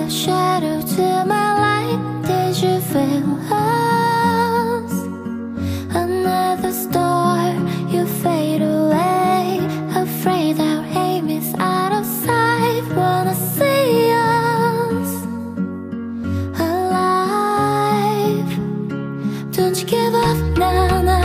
shadow to my light. Did you feel us? Another star, you fade away. Afraid our aim is out of sight. Wanna see us alive. Don't you give up now, now.